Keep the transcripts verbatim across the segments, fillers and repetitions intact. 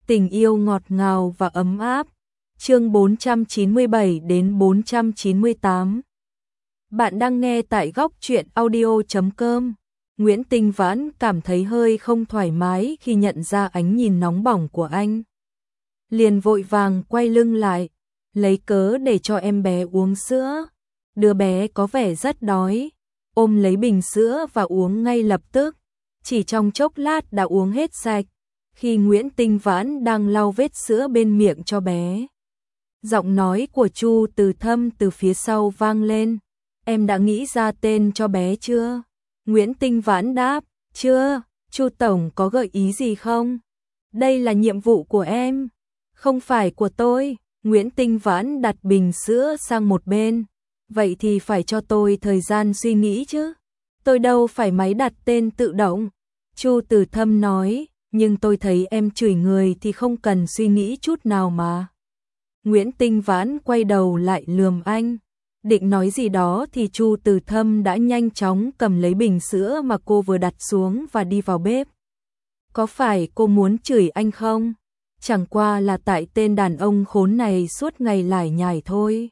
Tình yêu ngọt ngào và ấm áp. Chương bốn trăm chín mươi bảy đến bốn trăm chín mươi tám. Bạn đang nghe tại góc truyện audio chấm com. Nguyễn Tinh Vãn cảm thấy hơi không thoải mái khi nhận ra ánh nhìn nóng bỏng của anh. Liền vội vàng quay lưng lại, lấy cớ để cho em bé uống sữa. Đứa bé có vẻ rất đói, ôm lấy bình sữa và uống ngay lập tức. Chỉ trong chốc lát đã uống hết sạch. Khi Nguyễn Tinh Vãn đang lau vết sữa bên miệng cho bé, giọng nói của Chu Từ Thâm từ phía sau vang lên. Em đã nghĩ ra tên cho bé chưa? Nguyễn Tinh Vãn đáp, chưa. Chu Tổng có gợi ý gì không? Đây là nhiệm vụ của em, không phải của tôi. Nguyễn Tinh Vãn đặt bình sữa sang một bên. Vậy thì phải cho tôi thời gian suy nghĩ chứ. Tôi đâu phải máy đặt tên tự động. Chu Từ Thâm nói, nhưng tôi thấy em chửi người thì không cần suy nghĩ chút nào mà. Nguyễn Tinh Vãn quay đầu lại lườm anh. Định nói gì đó thì Chu Từ Thâm đã nhanh chóng cầm lấy bình sữa mà cô vừa đặt xuống và đi vào bếp. Có phải cô muốn chửi anh không? Chẳng qua là tại tên đàn ông khốn này suốt ngày lải nhải thôi.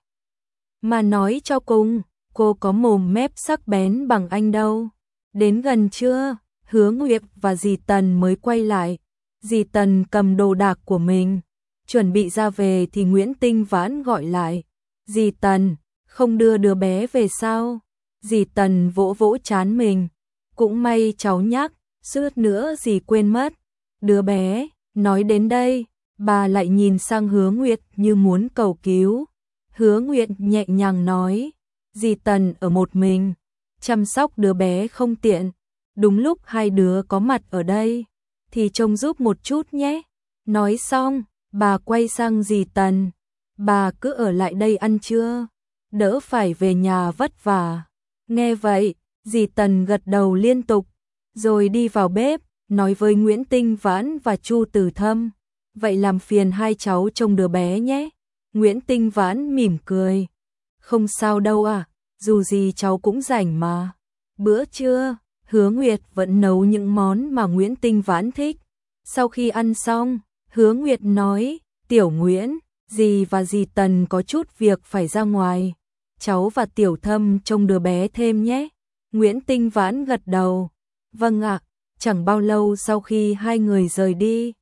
Mà nói cho cùng, cô có mồm mép sắc bén bằng anh đâu. Đến gần chưa? Hứa Nguyệt và dì Tần mới quay lại. Dì Tần cầm đồ đạc của mình, chuẩn bị ra về thì Nguyễn Tinh Vãn gọi lại. Dì Tần, không đưa đứa bé về sao? Dì Tần vỗ vỗ trán mình. Cũng may cháu nhắc, suýt nữa dì quên mất. Đứa bé, nói đến đây, bà lại nhìn sang Hứa Nguyệt như muốn cầu cứu. Hứa Nguyệt nhẹ nhàng nói, dì Tần ở một mình, chăm sóc đứa bé không tiện. Đúng lúc hai đứa có mặt ở đây, thì trông giúp một chút nhé. Nói xong, bà quay sang dì Tần. Bà cứ ở lại đây ăn trưa, đỡ phải về nhà vất vả. Nghe vậy, dì Tần gật đầu liên tục, rồi đi vào bếp, nói với Nguyễn Tinh Vãn và Chu Từ Thâm. Vậy làm phiền hai cháu trông đứa bé nhé. Nguyễn Tinh Vãn mỉm cười. Không sao đâu à, dù gì cháu cũng rảnh mà. Bữa trưa, Hứa Nguyệt vẫn nấu những món mà Nguyễn Tinh Vãn thích. Sau khi ăn xong, Hứa Nguyệt nói, Tiểu Nguyễn, dì và dì Tần có chút việc phải ra ngoài. Cháu và Tiểu Thâm trông đứa bé thêm nhé. Nguyễn Tinh Vãn gật đầu. Vâng ạ. Chẳng bao lâu sau khi hai người rời đi,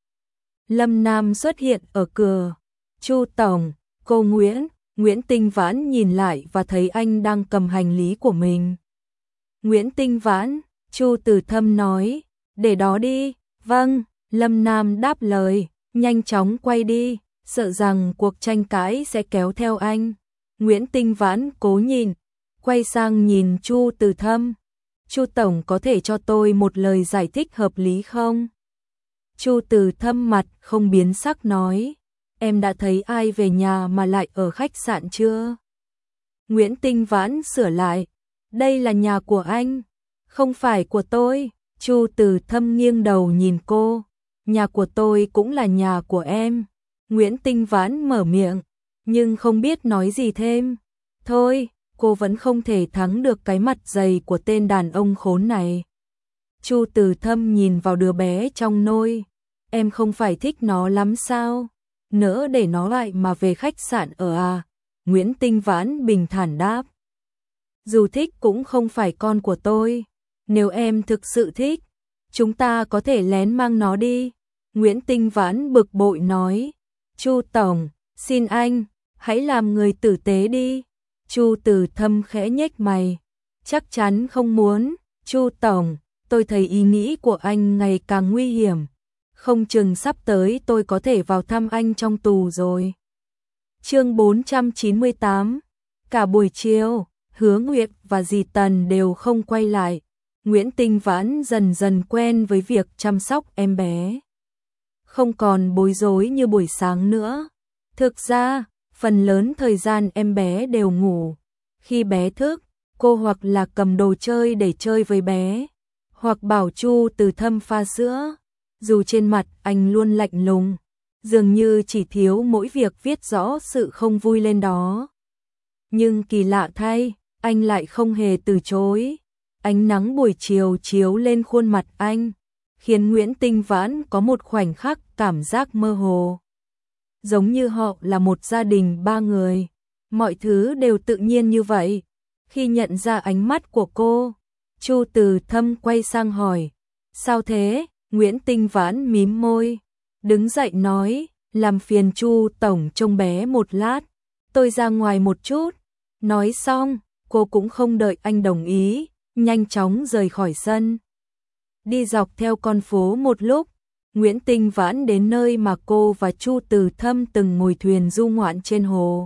Lâm Nam xuất hiện ở cửa. Chu Tổng, cô Nguyễn. Nguyễn Tinh Vãn nhìn lại và thấy anh đang cầm hành lý của mình. Nguyễn Tinh Vãn, Chu Từ Thâm nói, để đó đi. Vâng, Lâm Nam đáp lời, nhanh chóng quay đi, sợ rằng cuộc tranh cãi sẽ kéo theo anh. Nguyễn Tinh Vãn cố nhìn, quay sang nhìn Chu Từ Thâm. Chu Tổng có thể cho tôi một lời giải thích hợp lý không? Chu Từ Thâm mặt không biến sắc nói, em đã thấy ai về nhà mà lại ở khách sạn chưa? Nguyễn Tinh Vãn sửa lại, đây là nhà của anh, không phải của tôi. Chu Từ Thâm nghiêng đầu nhìn cô, nhà của tôi cũng là nhà của em. Nguyễn Tinh Vãn mở miệng, nhưng không biết nói gì thêm. Thôi, cô vẫn không thể thắng được cái mặt dày của tên đàn ông khốn này. Chu Từ Thâm nhìn vào đứa bé trong nôi, em không phải thích nó lắm sao? Nỡ để nó lại mà về khách sạn ở à? Nguyễn Tinh Vãn bình thản đáp. Dù thích cũng không phải con của tôi. Nếu em thực sự thích, chúng ta có thể lén mang nó đi. Nguyễn Tinh Vãn bực bội nói. Chu Tổng, xin anh, hãy làm người tử tế đi. Chu Từ Thâm khẽ nhếch mày. Chắc chắn không muốn. Chu Tổng, tôi thấy ý nghĩ của anh ngày càng nguy hiểm. Không chừng sắp tới tôi có thể vào thăm anh trong tù rồi. Chương bốn trăm chín mươi tám. Cả buổi chiều, Hứa Nguyệt và dì Tần đều không quay lại. Nguyễn Tinh Vãn dần dần quen với việc chăm sóc em bé, không còn bối rối như buổi sáng nữa. Thực ra, phần lớn thời gian em bé đều ngủ. Khi bé thức, cô hoặc là cầm đồ chơi để chơi với bé, hoặc bảo Chu Từ Thâm pha sữa. Dù trên mặt anh luôn lạnh lùng, dường như chỉ thiếu mỗi việc viết rõ sự không vui lên đó. Nhưng kỳ lạ thay, anh lại không hề từ chối. Ánh nắng buổi chiều chiếu lên khuôn mặt anh, khiến Nguyễn Tinh Vãn có một khoảnh khắc cảm giác mơ hồ. Giống như họ là một gia đình ba người, mọi thứ đều tự nhiên như vậy. Khi nhận ra ánh mắt của cô, Chu Từ Thâm quay sang hỏi, sao thế? Nguyễn Tinh Vãn mím môi, đứng dậy nói, làm phiền Chu tổng trông bé một lát, tôi ra ngoài một chút. Nói xong, cô cũng không đợi anh đồng ý, nhanh chóng rời khỏi sân. Đi dọc theo con phố một lúc, Nguyễn Tinh Vãn đến nơi mà cô và Chu Từ Thâm từng ngồi thuyền du ngoạn trên hồ.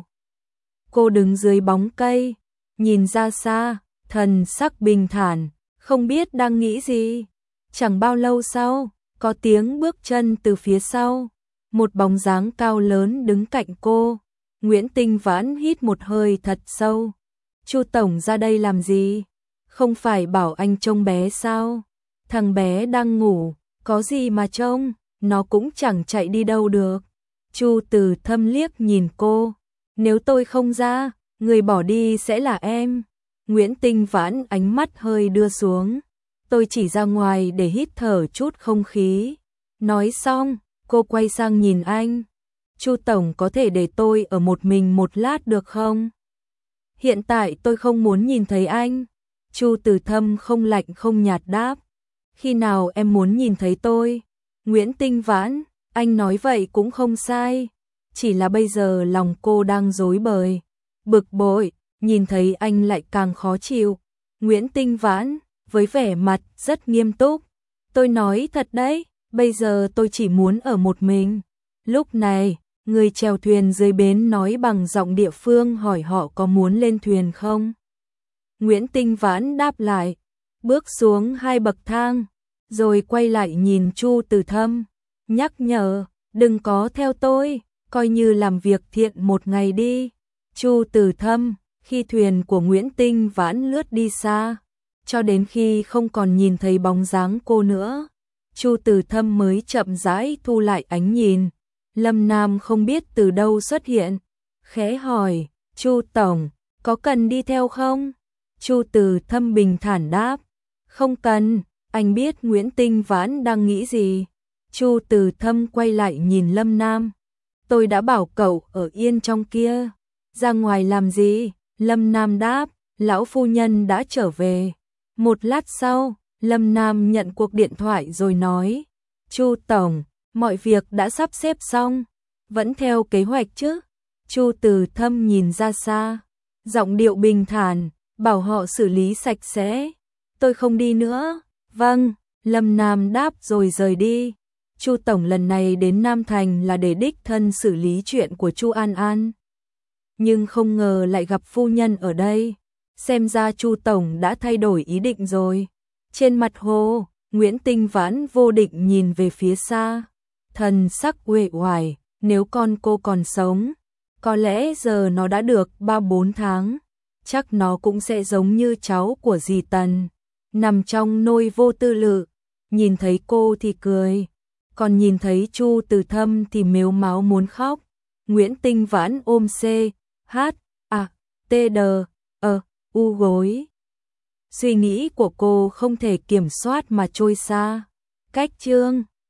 Cô đứng dưới bóng cây, nhìn ra xa, thần sắc bình thản, không biết đang nghĩ gì. Chẳng bao lâu sau, có tiếng bước chân từ phía sau, một bóng dáng cao lớn đứng cạnh cô. Nguyễn Tinh Vãn hít một hơi thật sâu. Chu tổng ra đây làm gì? Không phải bảo anh trông bé sao? Thằng bé đang ngủ, có gì mà trông, nó cũng chẳng chạy đi đâu được. Chu Từ Thâm liếc nhìn cô, nếu tôi không ra, người bỏ đi sẽ là em. Nguyễn Tinh Vãn ánh mắt hơi đưa xuống, tôi chỉ ra ngoài để hít thở chút không khí. Nói xong, cô quay sang nhìn anh. Chu tổng có thể để tôi ở một mình một lát được không? Hiện tại tôi không muốn nhìn thấy anh. Chu Từ Thâm không lạnh không nhạt đáp. Khi nào em muốn nhìn thấy tôi? Nguyễn Tinh Vãn, anh nói vậy cũng không sai. Chỉ là bây giờ lòng cô đang rối bời, bực bội, nhìn thấy anh lại càng khó chịu. Nguyễn Tinh Vãn, với vẻ mặt rất nghiêm túc. Tôi nói thật đấy, bây giờ tôi chỉ muốn ở một mình. Lúc này, người chèo thuyền dưới bến nói bằng giọng địa phương hỏi họ có muốn lên thuyền không. Nguyễn Tinh Vãn đáp lại, bước xuống hai bậc thang, rồi quay lại nhìn Chu Từ Thâm, nhắc nhở, đừng có theo tôi, coi như làm việc thiện một ngày đi. Chu Từ Thâm, khi thuyền của Nguyễn Tinh Vãn lướt đi xa, cho đến khi không còn nhìn thấy bóng dáng cô nữa, Chu Từ Thâm mới chậm rãi thu lại ánh nhìn. Lâm Nam không biết từ đâu xuất hiện, khẽ hỏi, Chu tổng, có cần đi theo không? Chu Từ Thâm bình thản đáp, không cần, anh biết Nguyễn Tinh Vãn đang nghĩ gì. Chu Từ Thâm quay lại nhìn Lâm Nam, tôi đã bảo cậu ở yên trong kia, ra ngoài làm gì? Lâm Nam đáp, lão phu nhân đã trở về. Một lát sau, Lâm Nam nhận cuộc điện thoại rồi nói, Chu tổng, mọi việc đã sắp xếp xong, vẫn theo kế hoạch chứ? Chu Từ Thâm nhìn ra xa, giọng điệu bình thản, bảo họ xử lý sạch sẽ. Tôi không đi nữa. Vâng, Lâm Nam đáp rồi rời đi. Chu tổng lần này đến Nam Thành là để đích thân xử lý chuyện của Chu An An. Nhưng không ngờ lại gặp phu nhân ở đây. Xem ra Chu tổng đã thay đổi ý định rồi. Trên mặt hồ, Nguyễn Tinh Vãn vô định nhìn về phía xa, thần sắc uể oải, nếu con cô còn sống, có lẽ giờ nó đã được ba bốn tháng, chắc nó cũng sẽ giống như cháu của dì Tần, nằm trong nôi vô tư lự. Nhìn thấy cô thì cười, còn nhìn thấy Chu Từ Thâm thì mếu máo muốn khóc. Nguyễn Tinh Vãn ôm C, H, A, T, D, E, U gối. Suy nghĩ của cô không thể kiểm soát mà trôi xa. Cách chương